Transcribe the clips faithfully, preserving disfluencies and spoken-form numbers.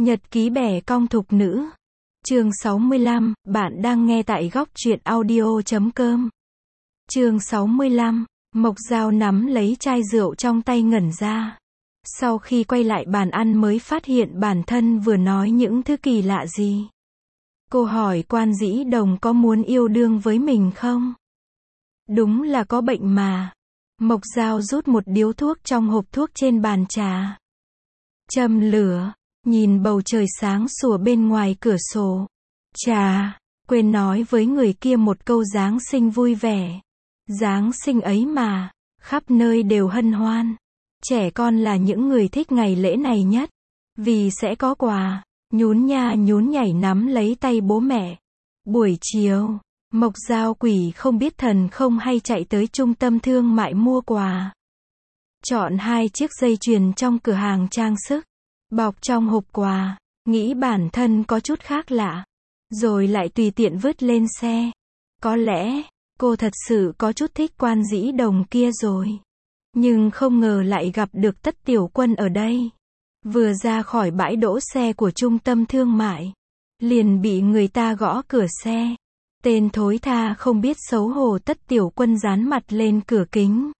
Nhật ký bẻ cong thục nữ. Chương sáu mươi lăm, bạn đang nghe tại góc truyện audio chấm com. Chương sáu mươi lăm, Mộc Dao nắm lấy chai rượu trong tay ngẩn ra. Sau khi quay lại bàn ăn mới phát hiện bản thân vừa nói những thứ kỳ lạ gì. Cô hỏi Quan Dĩ Đồng có muốn yêu đương với mình không? Đúng là có bệnh mà. Mộc Dao rút một điếu thuốc trong hộp thuốc trên bàn trà. Châm lửa, nhìn bầu trời sáng sủa bên ngoài cửa sổ. Chà, quên nói với người kia một câu Giáng sinh vui vẻ. Giáng sinh ấy mà, khắp nơi đều hân hoan. Trẻ con là những người thích ngày lễ này nhất, vì sẽ có quà. Nhún nha nhún nhảy nắm lấy tay bố mẹ. Buổi chiều, Mộc Dao quỷ không biết thần không hay chạy tới trung tâm thương mại mua quà. Chọn hai chiếc dây chuyền trong cửa hàng trang sức, bọc trong hộp quà, nghĩ bản thân có chút khác lạ, rồi lại tùy tiện vứt lên xe. Có lẽ, cô thật sự có chút thích Quan Dĩ Đồng kia rồi. Nhưng không ngờ lại gặp được Tất Tiểu Quân ở đây. Vừa ra khỏi bãi đỗ xe của trung tâm thương mại, liền bị người ta gõ cửa xe. Tên thối tha không biết xấu hổ Tất Tiểu Quân dán mặt lên cửa kính.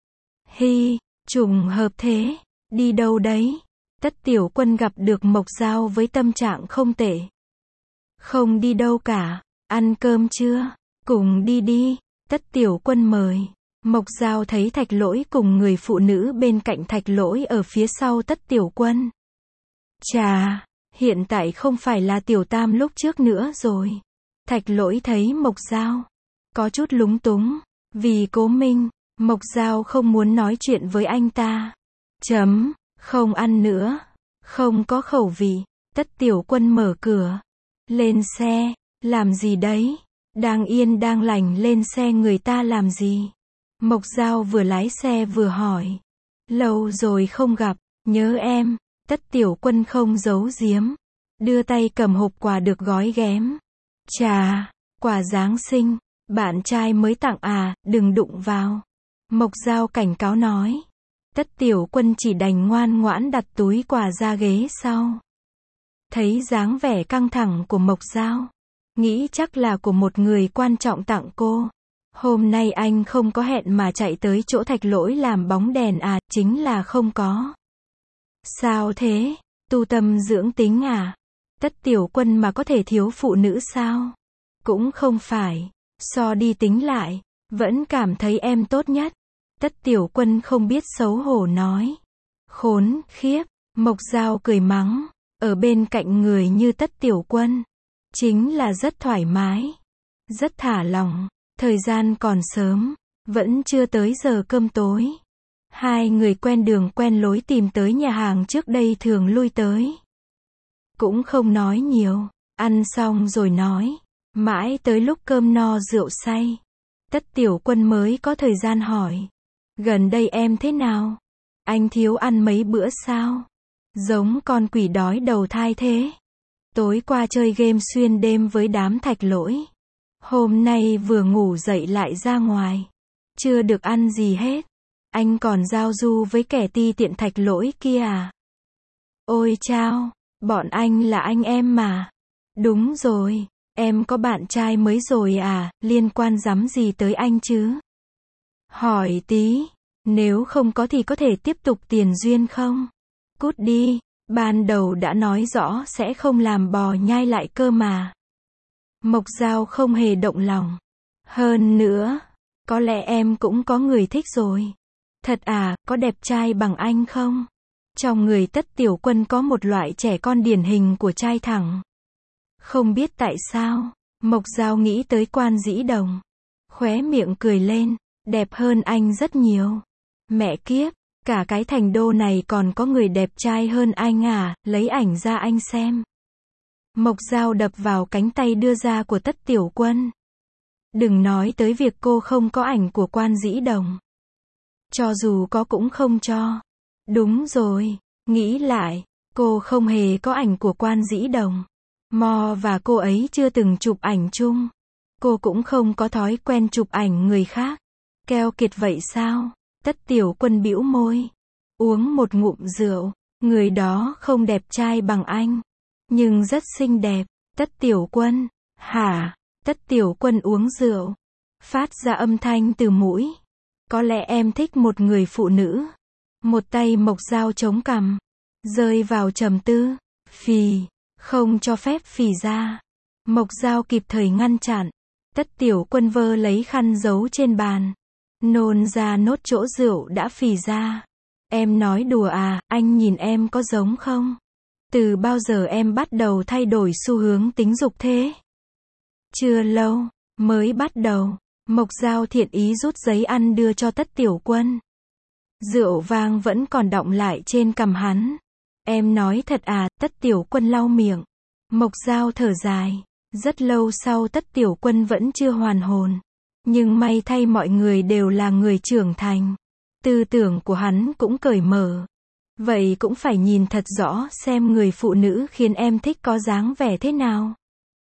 Hi, trùng hợp thế, đi đâu đấy? Tất Tiểu Quân gặp được Mộc Dao với tâm trạng không tệ. Không đi đâu cả, ăn cơm chưa? Cùng đi đi, Tất Tiểu Quân mời. Mộc Dao thấy Thạch Lỗi cùng người phụ nữ bên cạnh Thạch Lỗi ở phía sau Tất Tiểu Quân. Chà, hiện tại không phải là Tiểu Tam lúc trước nữa rồi. Thạch Lỗi thấy Mộc Dao có chút lúng túng, vì Cố Minh, Mộc Dao không muốn nói chuyện với anh ta. Chấm, không ăn nữa, không có khẩu vị. Tất Tiểu Quân mở cửa, lên xe, làm gì đấy? Đang yên đang lành lên xe người ta làm gì? Mộc Dao vừa lái xe vừa hỏi. Lâu rồi không gặp, nhớ em. Tất Tiểu Quân không giấu giếm, đưa tay cầm hộp quà được gói ghém. Chà, quà Giáng sinh, bạn trai mới tặng à, đừng đụng vào. Mộc Dao cảnh cáo nói. Tất Tiểu Quân chỉ đành ngoan ngoãn đặt túi quà ra ghế sau. Thấy dáng vẻ căng thẳng của Mộc Dao, nghĩ chắc là của một người quan trọng tặng cô. Hôm nay anh không có hẹn mà chạy tới chỗ Thạch Lỗi làm bóng đèn à, chính là không có. Sao thế, tu tâm dưỡng tính à? Tất Tiểu Quân mà có thể thiếu phụ nữ sao? Cũng không phải, so đi tính lại, vẫn cảm thấy em tốt nhất. Tất Tiểu Quân không biết xấu hổ nói. Khốn khiếp, Mộc Dao cười mắng, ở bên cạnh người như Tất Tiểu Quân, chính là rất thoải mái, rất thả lỏng. Thời gian còn sớm, vẫn chưa tới giờ cơm tối. Hai người quen đường quen lối tìm tới nhà hàng trước đây thường lui tới. Cũng không nói nhiều, ăn xong rồi nói. Mãi tới lúc cơm no rượu say, Tất Tiểu Quân mới có thời gian hỏi. Gần đây em thế nào? Anh thiếu ăn mấy bữa sao? Giống con quỷ đói đầu thai thế. Tối qua chơi game xuyên đêm với đám Thạch Lỗi. Hôm nay vừa ngủ dậy lại ra ngoài. Chưa được ăn gì hết. Anh còn giao du với kẻ ti tiện Thạch Lỗi kia à? Ôi chao, bọn anh là anh em mà. Đúng rồi, em có bạn trai mới rồi à, liên quan rắm gì tới anh chứ? Hỏi tí, nếu không có thì có thể tiếp tục tiền duyên không? Cút đi, ban đầu đã nói rõ sẽ không làm bò nhai lại cơ mà. Mộc Dao không hề động lòng. Hơn nữa, có lẽ em cũng có người thích rồi. Thật à, có đẹp trai bằng anh không? Trong người Tất Tiểu Quân có một loại trẻ con điển hình của trai thẳng. Không biết tại sao, Mộc Dao nghĩ tới Quan Dĩ Đồng. Khóe miệng cười lên, đẹp hơn anh rất nhiều. Mẹ kiếp, cả cái thành đô này còn có người đẹp trai hơn anh à, lấy ảnh ra anh xem. Mộc Dao đập vào cánh tay đưa ra của Tất Tiểu Quân. Đừng nói tới việc cô không có ảnh của Quan Dĩ Đồng. Cho dù có cũng không cho. Đúng rồi, nghĩ lại, cô không hề có ảnh của Quan Dĩ Đồng. Mo và cô ấy chưa từng chụp ảnh chung. Cô cũng không có thói quen chụp ảnh người khác. Keo kiệt vậy sao? Tất Tiểu Quân bĩu môi. Uống một ngụm rượu. Người đó không đẹp trai bằng anh. nhưng rất xinh đẹp. Tất Tiểu Quân. Hả? Tất Tiểu Quân uống rượu. Phát ra âm thanh từ mũi. Có lẽ em thích một người phụ nữ. Một tay Mộc Dao chống cằm. Rơi vào trầm tư. Phì. Không cho phép phì ra. Mộc Dao kịp thời ngăn chặn. Tất Tiểu Quân vơ lấy khăn giấu trên bàn. Nôn ra nốt chỗ rượu đã phì ra. Em nói đùa à, anh nhìn em có giống không? Từ bao giờ em bắt đầu thay đổi xu hướng tính dục thế? Chưa lâu, mới bắt đầu. Mộc Dao thiện ý rút giấy ăn đưa cho Tất Tiểu Quân. Rượu vang vẫn còn đọng lại trên cằm hắn. Em nói thật à, Tất Tiểu Quân lau miệng. Mộc Dao thở dài. Rất lâu sau Tất Tiểu Quân vẫn chưa hoàn hồn. Nhưng may thay mọi người đều là người trưởng thành. Tư tưởng của hắn cũng cởi mở. Vậy cũng phải nhìn thật rõ xem người phụ nữ khiến em thích có dáng vẻ thế nào.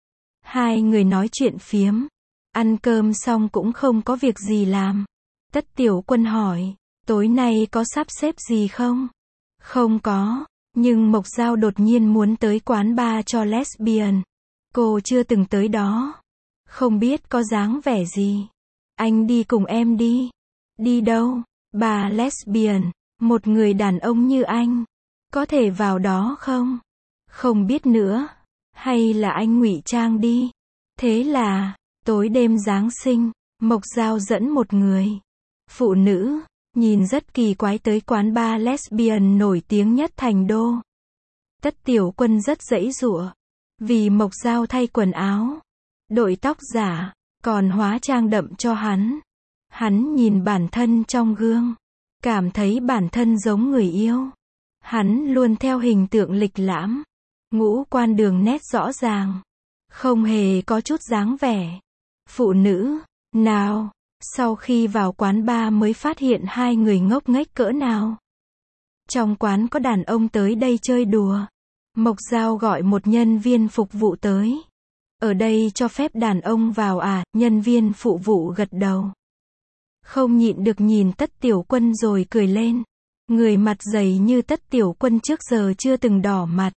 Hai người nói chuyện phiếm. Ăn cơm xong cũng không có việc gì làm. Tất Tiểu Quân hỏi, tối nay có sắp xếp gì không? Không có, nhưng Mộc Dao đột nhiên muốn tới quán bar cho lesbian. Cô chưa từng tới đó. Không biết có dáng vẻ gì. Anh đi cùng em đi. Đi đâu? Bà lesbian. Một người đàn ông như anh. Có thể vào đó không? Không biết nữa. Hay là anh ngụy trang đi? Thế là, tối đêm Giáng sinh, Mộc Dao dẫn một người. Phụ nữ, nhìn rất kỳ quái tới quán bar lesbian nổi tiếng nhất thành đô. Tất Tiểu Quân rất giãy giụa. Vì Mộc Dao thay quần áo. Đội tóc giả, còn hóa trang đậm cho hắn. Hắn nhìn bản thân trong gương. Cảm thấy bản thân giống người yêu. Hắn luôn theo hình tượng lịch lãm. Ngũ quan đường nét rõ ràng. Không hề có chút dáng vẻ. Phụ nữ, nào, sau khi vào quán bar mới phát hiện hai người ngốc nghếch cỡ nào. Trong quán có đàn ông tới đây chơi đùa. Mộc Dao gọi một nhân viên phục vụ tới. Ở đây cho phép đàn ông vào à, nhân viên phụ vụ gật đầu. Không nhịn được nhìn Tất Tiểu Quân rồi cười lên. Người mặt dày như Tất Tiểu Quân trước giờ chưa từng đỏ mặt.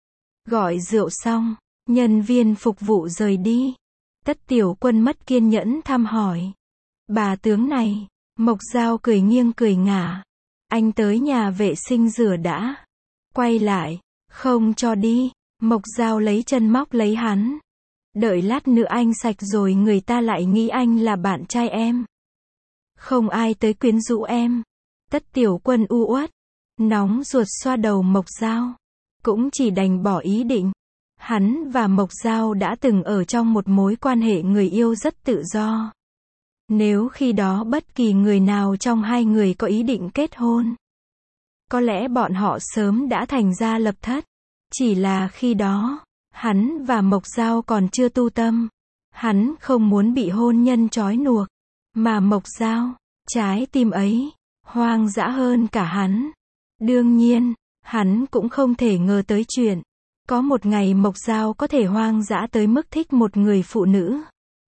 Gọi rượu xong, nhân viên phục vụ rời đi. Tất Tiểu Quân mất kiên nhẫn thăm hỏi. Bà tướng này, Mộc Dao cười nghiêng cười ngả. Anh tới nhà vệ sinh rửa đã. Quay lại, không cho đi. Mộc Dao lấy chân móc lấy hắn. Đợi lát nữa anh sạch rồi người ta lại nghĩ anh là bạn trai em. Không ai tới quyến rũ em. Tất Tiểu Quân u uất. Nóng ruột xoa đầu Mộc Dao. Cũng chỉ đành bỏ ý định. Hắn và Mộc Dao đã từng ở trong một mối quan hệ người yêu rất tự do. Nếu khi đó bất kỳ người nào trong hai người có ý định kết hôn, có lẽ bọn họ sớm đã thành gia lập thất. Chỉ là khi đó, hắn và Mộc Dao còn chưa tu tâm. Hắn không muốn bị hôn nhân trói buộc. Mà Mộc Dao, trái tim ấy, hoang dã hơn cả hắn. Đương nhiên, hắn cũng không thể ngờ tới chuyện. Có một ngày Mộc Dao có thể hoang dã tới mức thích một người phụ nữ.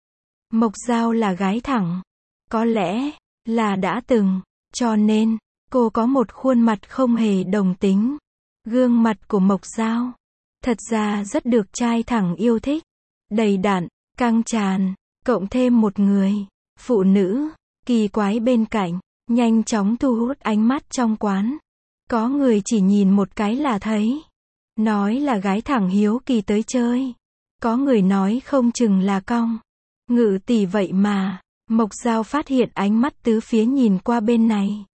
Mộc Dao là gái thẳng. Có lẽ, là đã từng. Cho nên, cô có một khuôn mặt không hề đồng tính. Gương mặt của Mộc Dao, thật ra rất được trai thẳng yêu thích. Đầy đặn, căng tràn, cộng thêm một người phụ nữ kỳ quái bên cạnh, nhanh chóng thu hút ánh mắt trong quán. Có người chỉ nhìn một cái là thấy. Nói là gái thẳng hiếu kỳ tới chơi. Có người nói không chừng là cong. Ngự tỷ vậy mà. Mộc Dao phát hiện ánh mắt tứ phía nhìn qua bên này.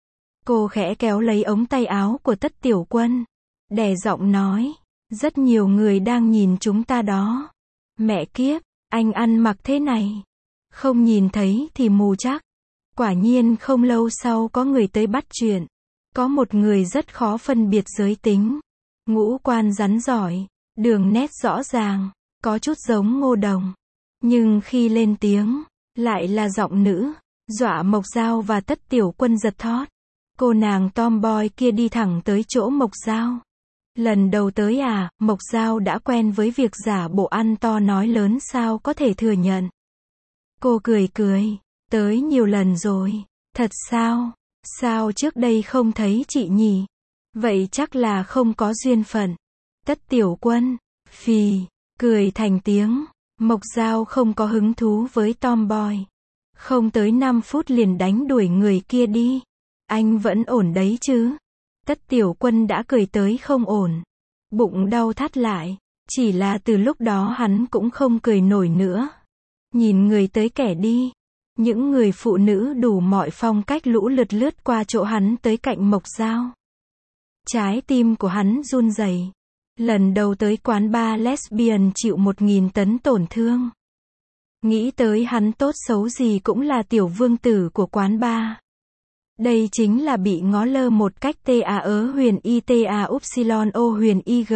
Cô khẽ kéo lấy ống tay áo của Tất Tiểu Quân. Đè giọng nói. Rất nhiều người đang nhìn chúng ta đó. Mẹ kiếp, anh ăn mặc thế này. Không nhìn thấy thì mù chắc. Quả nhiên không lâu sau có người tới bắt chuyện. Có một người rất khó phân biệt giới tính. Ngũ quan rắn giỏi, đường nét rõ ràng, có chút giống Ngô Đồng. Nhưng khi lên tiếng, lại là giọng nữ, dọa Mộc Dao và Tất Tiểu Quân giật thót. Cô nàng tomboy kia đi thẳng tới chỗ Mộc Dao. Lần đầu tới à, Mộc Dao đã quen với việc giả bộ ăn to nói lớn sao có thể thừa nhận. Cô cười cười, tới nhiều lần rồi, thật sao, sao trước đây không thấy chị nhỉ? Vậy chắc là không có duyên phận. Tất Tiểu Quân, phì, cười thành tiếng. Mộc Dao không có hứng thú với Tomboy. Không tới năm phút liền đánh đuổi người kia đi. Anh vẫn ổn đấy chứ? Tất Tiểu Quân đã cười tới không ổn. Bụng đau thắt lại. Chỉ là từ lúc đó hắn cũng không cười nổi nữa. Nhìn người tới kẻ đi. Những người phụ nữ đủ mọi phong cách lũ lượt lướt qua chỗ hắn tới cạnh Mộc Dao. Trái tim của hắn run rẩy. Lần đầu tới quán bar lesbian chịu một nghìn tấn tổn thương. Nghĩ tới hắn tốt xấu gì cũng là tiểu vương tử của quán bar. Đây chính là bị ngó lơ một cách ta ớ huyền y ta upsilon o huyền ig.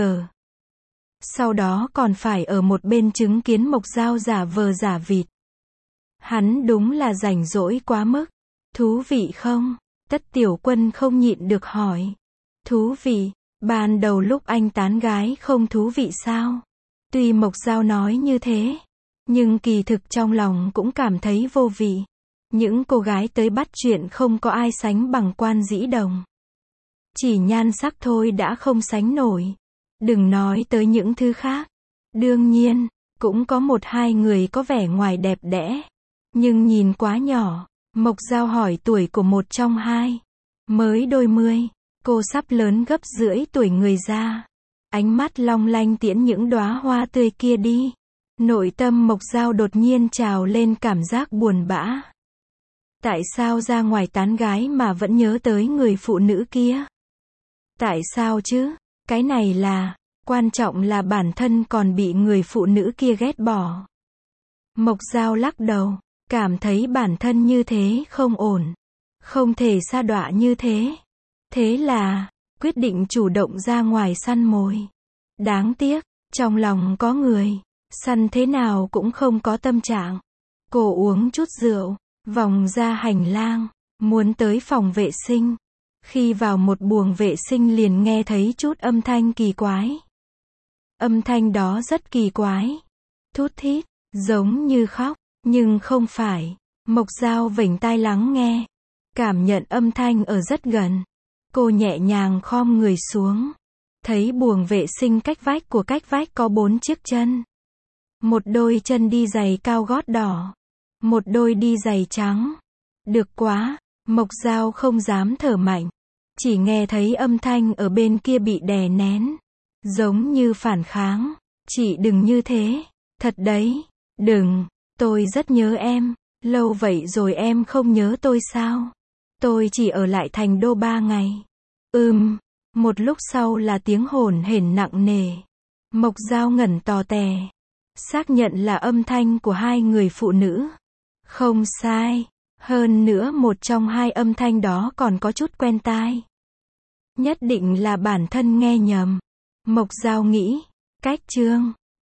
Sau đó còn phải ở một bên chứng kiến Mộc Dao giả vờ giả vịt. Hắn đúng là rảnh rỗi quá mức. Thú vị không? Tất Tiểu Quân không nhịn được hỏi. Thú vị? Ban đầu lúc anh tán gái không thú vị sao? Tuy Mộc Dao nói như thế, nhưng kỳ thực trong lòng cũng cảm thấy vô vị. Những cô gái tới bắt chuyện không có ai sánh bằng Quan Dĩ Đồng. Chỉ nhan sắc thôi đã không sánh nổi. Đừng nói tới những thứ khác. Đương nhiên, cũng có một hai người có vẻ ngoài đẹp đẽ. Nhưng nhìn quá nhỏ. Mộc Dao hỏi tuổi của một trong hai. Mới đôi mươi. Cô sắp lớn gấp rưỡi tuổi người ra. Ánh mắt long lanh tiễn những đóa hoa tươi kia đi. Nội tâm Mộc Dao đột nhiên trào lên cảm giác buồn bã. Tại sao ra ngoài tán gái mà vẫn nhớ tới người phụ nữ kia? Tại sao chứ? Cái này là, quan trọng là bản thân còn bị người phụ nữ kia ghét bỏ. Mộc Dao lắc đầu, cảm thấy bản thân như thế không ổn. Không thể sa đọa như thế. Thế là, quyết định chủ động ra ngoài săn mồi. Đáng tiếc, trong lòng có người, săn thế nào cũng không có tâm trạng. Cô uống chút rượu, vòng ra hành lang, muốn tới phòng vệ sinh. Khi vào một buồng vệ sinh liền nghe thấy chút âm thanh kỳ quái. Âm thanh đó rất kỳ quái. Thút thít, giống như khóc, nhưng không phải. Mộc Dao vểnh tai lắng nghe. Cảm nhận âm thanh ở rất gần. Cô nhẹ nhàng khom người xuống. Thấy buồng vệ sinh cách vách của cách vách có bốn chiếc chân. Một đôi chân đi giày cao gót đỏ. Một đôi đi giày trắng. Được quá, Mộc Dao không dám thở mạnh. Chỉ nghe thấy âm thanh ở bên kia bị đè nén. Giống như phản kháng. Chị đừng như thế. Thật đấy. Đừng. Tôi rất nhớ em. Lâu vậy rồi em không nhớ tôi sao? Tôi chỉ ở lại thành đô ba ngày. Ừm. Một lúc sau là tiếng hổn hển nặng nề. Mộc Dao ngẩn tò tè. Xác nhận là âm thanh của hai người phụ nữ. Không sai. Hơn nữa một trong hai âm thanh đó còn có chút quen tai. Nhất định là bản thân nghe nhầm. Mộc Dao nghĩ. Cách chương.